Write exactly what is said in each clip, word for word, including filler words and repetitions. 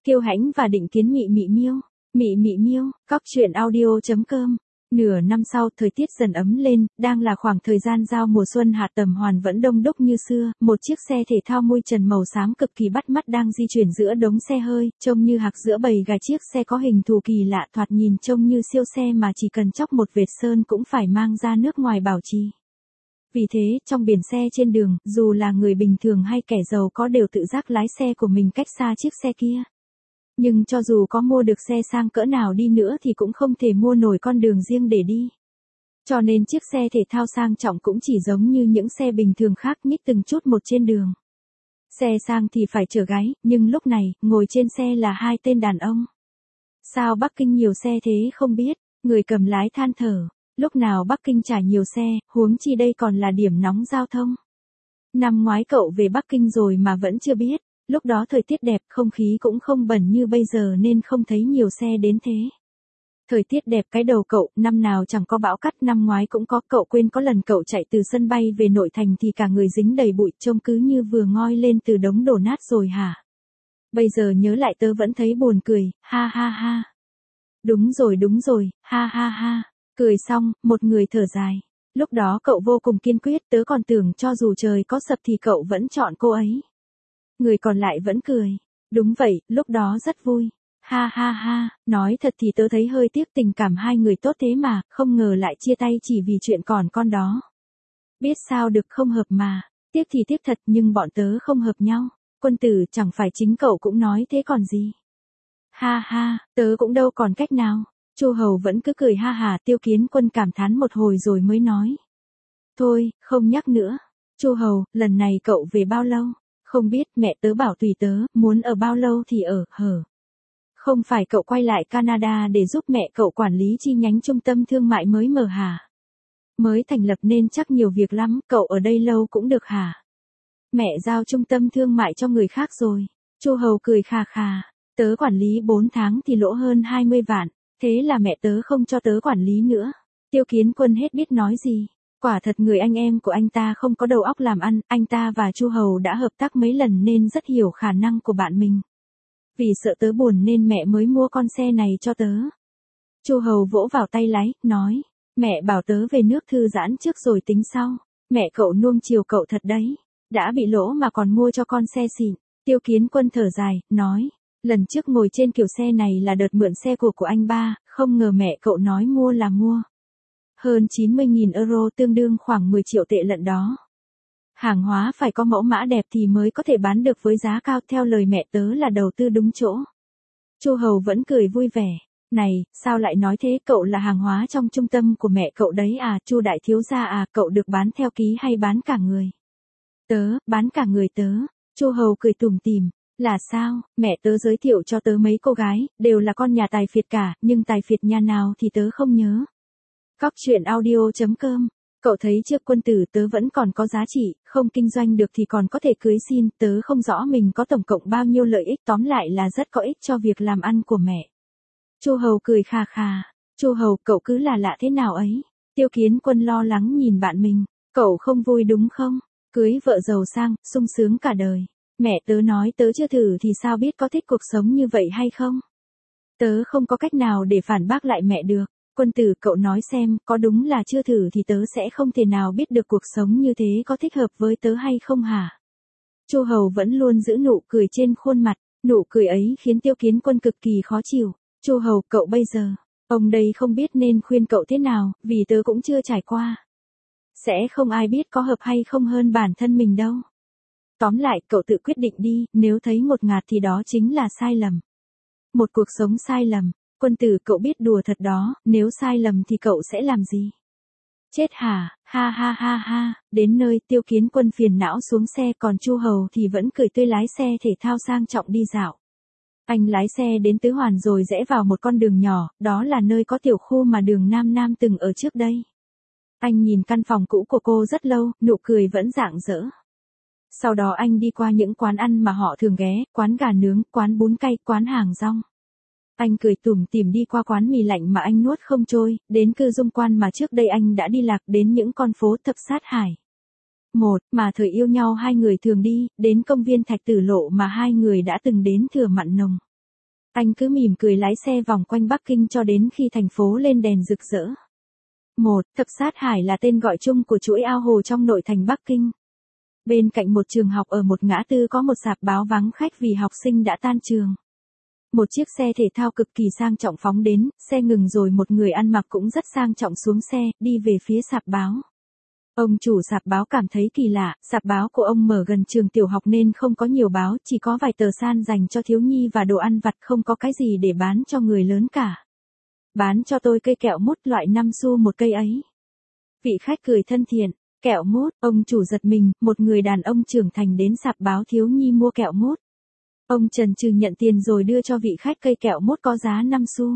Kiêu Hãnh và Định Kiến Mị Mị Miêu, Mị Mị Miêu, cóc truyện audio chấm com. Nửa năm sau, thời tiết dần ấm lên, đang là khoảng thời gian giao mùa xuân hạ tầm hoàn vẫn đông đúc như xưa, một chiếc xe thể thao mui trần màu xám cực kỳ bắt mắt đang di chuyển giữa đống xe hơi, trông như hạc giữa bầy gà. Chiếc xe có hình thù kỳ lạ, thoạt nhìn trông như siêu xe mà chỉ cần chóc một vệt sơn cũng phải mang ra nước ngoài bảo trì. Vì thế, trong biển xe trên đường, dù là người bình thường hay kẻ giàu có đều tự giác lái xe của mình cách xa chiếc xe kia. Nhưng cho dù có mua được xe sang cỡ nào đi nữa thì cũng không thể mua nổi con đường riêng để đi. Cho nên chiếc xe thể thao sang trọng cũng chỉ giống như những xe bình thường khác, nhích từng chút một trên đường. Xe sang thì phải chở gái, nhưng lúc này, ngồi trên xe là hai tên đàn ông. Sao Bắc Kinh nhiều xe thế không biết, người cầm lái than thở. Lúc nào Bắc Kinh trải nhiều xe, huống chi đây còn là điểm nóng giao thông. Năm ngoái cậu về Bắc Kinh rồi mà vẫn chưa biết. Lúc đó thời tiết đẹp, không khí cũng không bẩn như bây giờ nên không thấy nhiều xe đến thế. Thời tiết đẹp cái đầu cậu, năm nào chẳng có bão cát, năm ngoái cũng có. Cậu quên có lần cậu chạy từ sân bay về nội thành thì cả người dính đầy bụi, trông cứ như vừa ngoi lên từ đống đổ nát rồi hả? Bây giờ nhớ lại tớ vẫn thấy buồn cười, ha ha ha. Đúng rồi đúng rồi, ha ha ha. Cười xong, một người thở dài. Lúc đó cậu vô cùng kiên quyết, tớ còn tưởng cho dù trời có sập thì cậu vẫn chọn cô ấy. Người còn lại vẫn cười. Đúng vậy, lúc đó rất vui. Ha ha ha, nói thật thì tớ thấy hơi tiếc tình cảm hai người tốt thế mà, không ngờ lại chia tay chỉ vì chuyện còn con đó. Biết sao được, không hợp mà. Tiếc thì tiếc thật, nhưng bọn tớ không hợp nhau. Quân tử, chẳng phải chính cậu cũng nói thế còn gì. Ha ha, tớ cũng đâu còn cách nào. Chu Hầu vẫn cứ cười ha hà. Tiêu Kiến Quân cảm thán một hồi rồi mới nói. Thôi, không nhắc nữa. Chu Hầu, lần này cậu về bao lâu? Không biết, mẹ tớ bảo tùy tớ, muốn ở bao lâu thì ở, hở. Không phải cậu quay lại Canada để giúp mẹ cậu quản lý chi nhánh trung tâm thương mại mới mở hả? Mới thành lập nên chắc nhiều việc lắm, cậu ở đây lâu cũng được hả? Mẹ giao trung tâm thương mại cho người khác rồi. Chu Hầu cười khà khà. Tớ quản lý bốn tháng thì lỗ hơn hai mươi vạn, thế là mẹ tớ không cho tớ quản lý nữa. Tiêu Kiến Quân hết biết nói gì. Quả thật người anh em của anh ta không có đầu óc làm ăn, anh ta và Chu Hầu đã hợp tác mấy lần nên rất hiểu khả năng của bạn mình. Vì sợ tớ buồn nên mẹ mới mua con xe này cho tớ. Chu Hầu vỗ vào tay lái, nói, mẹ bảo tớ về nước thư giãn trước rồi tính sau. Mẹ cậu nuông chiều cậu thật đấy, đã bị lỗ mà còn mua cho con xe xịn. Tiêu Kiến Quân thở dài, nói, lần trước ngồi trên kiểu xe này là đợt mượn xe của của anh ba, không ngờ mẹ cậu nói mua là mua. Hơn chín mươi nghìn euro tương đương khoảng mười triệu tệ lận đó. Hàng hóa phải có mẫu mã đẹp thì mới có thể bán được với giá cao, theo lời mẹ tớ là đầu tư đúng chỗ. Chu Hầu vẫn cười vui vẻ. Này, sao lại nói thế, cậu là hàng hóa trong trung tâm của mẹ cậu đấy à, Chu đại thiếu gia à, cậu được bán theo ký hay bán cả người? Tớ, bán cả người tớ. Chu Hầu cười tủm tỉm. Là sao, mẹ tớ giới thiệu cho tớ mấy cô gái, đều là con nhà tài phiệt cả, nhưng tài phiệt nhà nào thì tớ không nhớ. Cóc truyện audio chấm com. Cậu thấy trước quân tử tớ vẫn còn có giá trị, không kinh doanh được thì còn có thể cưới xin, tớ không rõ mình có tổng cộng bao nhiêu lợi ích, tóm lại là rất có ích cho việc làm ăn của mẹ. Chu Hầu cười khà khà. Chu Hầu, cậu cứ là lạ thế nào ấy? Tiêu Kiến Quân lo lắng nhìn bạn mình. Cậu không vui đúng không? Cưới vợ giàu sang, sung sướng cả đời. Mẹ tớ nói tớ chưa thử thì sao biết có thích cuộc sống như vậy hay không? Tớ không có cách nào để phản bác lại mẹ được. Quân tử, cậu nói xem, có đúng là chưa thử thì tớ sẽ không thể nào biết được cuộc sống như thế có thích hợp với tớ hay không hả? Chu Hầu vẫn luôn giữ nụ cười trên khuôn mặt, nụ cười ấy khiến Tiêu Kiến Quân cực kỳ khó chịu. Chu Hầu, cậu bây giờ, ông đây không biết nên khuyên cậu thế nào, vì tớ cũng chưa trải qua. Sẽ không ai biết có hợp hay không hơn bản thân mình đâu. Tóm lại, cậu tự quyết định đi, nếu thấy ngột ngạt thì đó chính là sai lầm. Một cuộc sống sai lầm. Quân tử, cậu biết đùa thật đó, nếu sai lầm thì cậu sẽ làm gì? Chết hả, ha ha ha ha. Đến nơi, Tiêu Kiến Quân phiền não xuống xe, còn Chu Hầu thì vẫn cười tươi lái xe thể thao sang trọng đi dạo. Anh lái xe đến Tứ Hoàn rồi rẽ vào một con đường nhỏ, đó là nơi có tiểu khu mà Đường Nam Nam từng ở trước đây. Anh nhìn căn phòng cũ của cô rất lâu, nụ cười vẫn rạng rỡ. Sau đó anh đi qua những quán ăn mà họ thường ghé, quán gà nướng, quán bún cay, quán hàng rong. Anh cười tủm tỉm đi qua quán mì lạnh mà anh nuốt không trôi, đến Cư Dung Quan mà trước đây anh đã đi lạc, đến những con phố Thập Sát Hải. Một, mà thời yêu nhau hai người thường đi, đến công viên Thạch Tử Lộ mà hai người đã từng đến thừa mặn nồng. Anh cứ mỉm cười lái xe vòng quanh Bắc Kinh cho đến khi thành phố lên đèn rực rỡ. một. Thập sát hải là tên gọi chung của chuỗi ao hồ trong nội thành Bắc Kinh. Bên cạnh một trường học ở một ngã tư có một rạp báo vắng khách vì học sinh đã tan trường. Một chiếc xe thể thao cực kỳ sang trọng phóng đến, xe ngừng rồi một người ăn mặc cũng rất sang trọng xuống xe, đi về phía rạp báo. Ông chủ rạp báo cảm thấy kỳ lạ, rạp báo của ông mở gần trường tiểu học nên không có nhiều báo, chỉ có vài tờ san dành cho thiếu nhi và đồ ăn vặt, không có cái gì để bán cho người lớn cả. Bán cho tôi cây kẹo mút loại năm xu một cây ấy. Vị khách cười thân thiện, kẹo mút, ông chủ giật mình, một người đàn ông trưởng thành đến rạp báo thiếu nhi mua kẹo mút. Ông chần chừ nhận tiền rồi đưa cho vị khách cây kẹo mút có giá năm xu.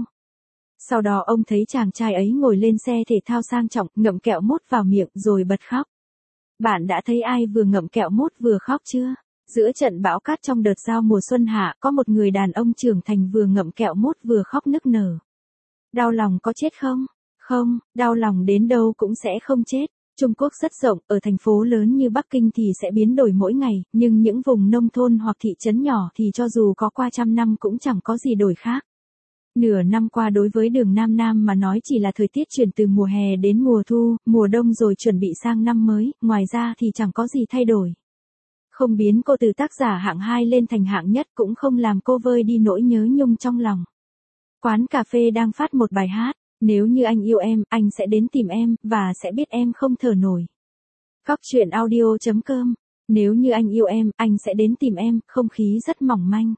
Sau đó ông thấy chàng trai ấy ngồi lên xe thể thao sang trọng, ngậm kẹo mút vào miệng rồi bật khóc. Bạn đã thấy ai vừa ngậm kẹo mút vừa khóc chưa? Giữa trận bão cát trong đợt giao mùa xuân hạ, có một người đàn ông trưởng thành vừa ngậm kẹo mút vừa khóc nức nở. Đau lòng có chết không? Không, đau lòng đến đâu cũng sẽ không chết. Trung Quốc rất rộng, ở thành phố lớn như Bắc Kinh thì sẽ biến đổi mỗi ngày, nhưng những vùng nông thôn hoặc thị trấn nhỏ thì cho dù có qua trăm năm cũng chẳng có gì đổi khác. Nửa năm qua đối với Đường Nam Nam mà nói chỉ là thời tiết chuyển từ mùa hè đến mùa thu, mùa đông rồi chuẩn bị sang năm mới, ngoài ra thì chẳng có gì thay đổi. Không biến cô từ tác giả hạng hai lên thành hạng nhất, cũng không làm cô vơi đi nỗi nhớ nhung trong lòng. Quán cà phê đang phát một bài hát, nếu như anh yêu em, anh sẽ đến tìm em, và sẽ biết em không thở nổi. Cóc truyện audio chấm com. Nếu như anh yêu em, anh sẽ đến tìm em, không khí rất mỏng manh.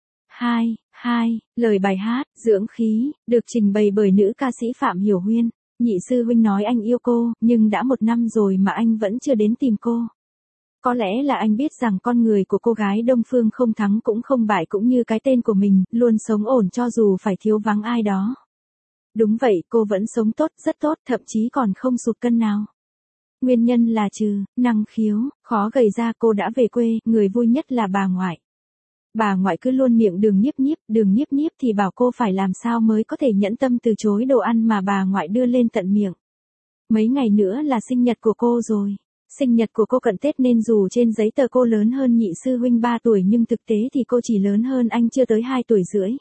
hai. hai. Lời bài hát, Dưỡng khí, được trình bày bởi nữ ca sĩ Phạm Hiểu Huyên. Nhị sư huynh nói anh yêu cô, nhưng đã một năm rồi mà anh vẫn chưa đến tìm cô. Có lẽ là anh biết rằng con người của cô gái Đông Phương không thắng cũng không bại, cũng như cái tên của mình, luôn sống ổn cho dù phải thiếu vắng ai đó. Đúng vậy, cô vẫn sống tốt, rất tốt, thậm chí còn không sụt cân nào. Nguyên nhân là trừ năng khiếu, khó gầy ra cô đã về quê, người vui nhất là bà ngoại. Bà ngoại cứ luôn miệng Đường Nhiếp Nhiếp, Đường Nhiếp Nhiếp thì bảo cô phải làm sao mới có thể nhẫn tâm từ chối đồ ăn mà bà ngoại đưa lên tận miệng. Mấy ngày nữa là sinh nhật của cô rồi. Sinh nhật của cô cận Tết nên dù trên giấy tờ cô lớn hơn nhị sư huynh ba tuổi nhưng thực tế thì cô chỉ lớn hơn anh chưa tới hai tuổi rưỡi.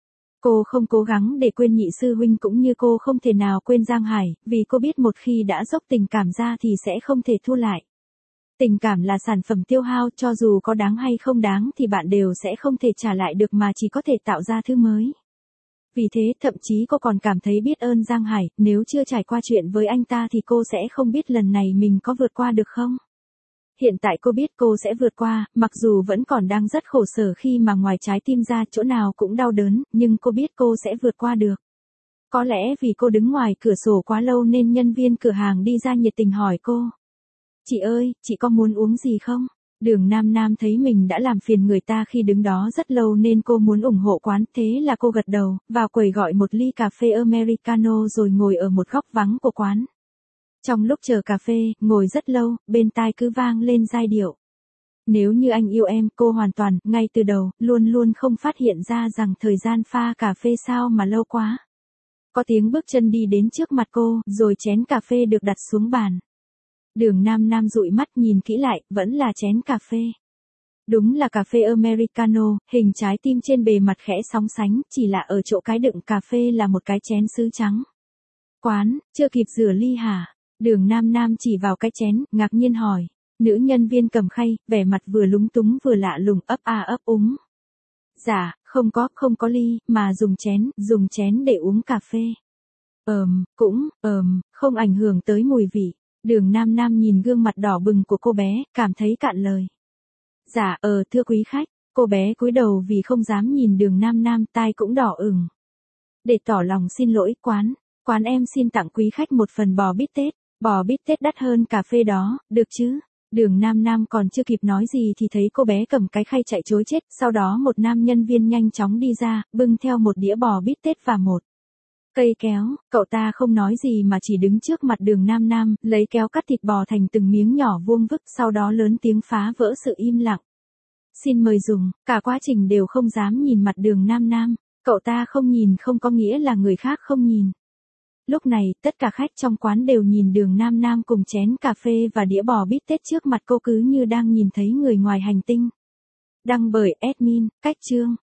Cô không cố gắng để quên nhị sư huynh cũng như cô không thể nào quên Giang Hải, vì cô biết một khi đã dốc tình cảm ra thì sẽ không thể thu lại. Tình cảm là sản phẩm tiêu hao, cho dù có đáng hay không đáng thì bạn đều sẽ không thể trả lại được mà chỉ có thể tạo ra thứ mới. Vì thế, thậm chí cô còn cảm thấy biết ơn Giang Hải, nếu chưa trải qua chuyện với anh ta thì cô sẽ không biết lần này mình có vượt qua được không. Hiện tại cô biết cô sẽ vượt qua, mặc dù vẫn còn đang rất khổ sở khi mà ngoài trái tim ra chỗ nào cũng đau đớn, nhưng cô biết cô sẽ vượt qua được. Có lẽ vì cô đứng ngoài cửa sổ quá lâu nên nhân viên cửa hàng đi ra nhiệt tình hỏi cô. Chị ơi, chị có muốn uống gì không? Đường Nam Nam thấy mình đã làm phiền người ta khi đứng đó rất lâu nên cô muốn ủng hộ quán, thế là cô gật đầu, vào quầy gọi một ly cà phê Americano rồi ngồi ở một góc vắng của quán. Trong lúc chờ cà phê, ngồi rất lâu, bên tai cứ vang lên giai điệu. Nếu như anh yêu em, cô hoàn toàn, ngay từ đầu, luôn luôn không phát hiện ra rằng thời gian pha cà phê sao mà lâu quá. Có tiếng bước chân đi đến trước mặt cô, rồi chén cà phê được đặt xuống bàn. Đường Nam Nam dụi mắt nhìn kỹ lại, vẫn là chén cà phê. Đúng là cà phê Americano, hình trái tim trên bề mặt khẽ sóng sánh, chỉ là ở chỗ cái đựng cà phê là một cái chén sứ trắng. Quán, chưa kịp rửa ly hả? Đường Nam Nam chỉ vào cái chén, ngạc nhiên hỏi. Nữ nhân viên cầm khay, vẻ mặt vừa lúng túng vừa lạ lùng, ấp a ấp úng. Dạ, không có, không có ly, mà dùng chén, dùng chén để uống cà phê. Ờm, cũng, ờm, không ảnh hưởng tới mùi vị. Đường Nam Nam nhìn gương mặt đỏ bừng của cô bé, cảm thấy cạn lời. Dạ, ờ, thưa quý khách, cô bé cúi đầu vì không dám nhìn Đường Nam Nam, tai cũng đỏ ửng. Để tỏ lòng xin lỗi, quán, quán em xin tặng quý khách một phần bò bít tết, bò bít tết đắt hơn cà phê đó, được chứ? Đường Nam Nam còn chưa kịp nói gì thì thấy cô bé cầm cái khay chạy trối chết, sau đó một nam nhân viên nhanh chóng đi ra, bưng theo một đĩa bò bít tết và một cây kéo, cậu ta không nói gì mà chỉ đứng trước mặt Đường Nam Nam, lấy kéo cắt thịt bò thành từng miếng nhỏ vuông vức, sau đó lớn tiếng phá vỡ sự im lặng. Xin mời dùng, cả quá trình đều không dám nhìn mặt Đường Nam Nam, cậu ta không nhìn không có nghĩa là người khác không nhìn. Lúc này, tất cả khách trong quán đều nhìn Đường Nam Nam cùng chén cà phê và đĩa bò bít tết trước mặt cô cứ như đang nhìn thấy người ngoài hành tinh. Đăng bởi admin, Cách Chương.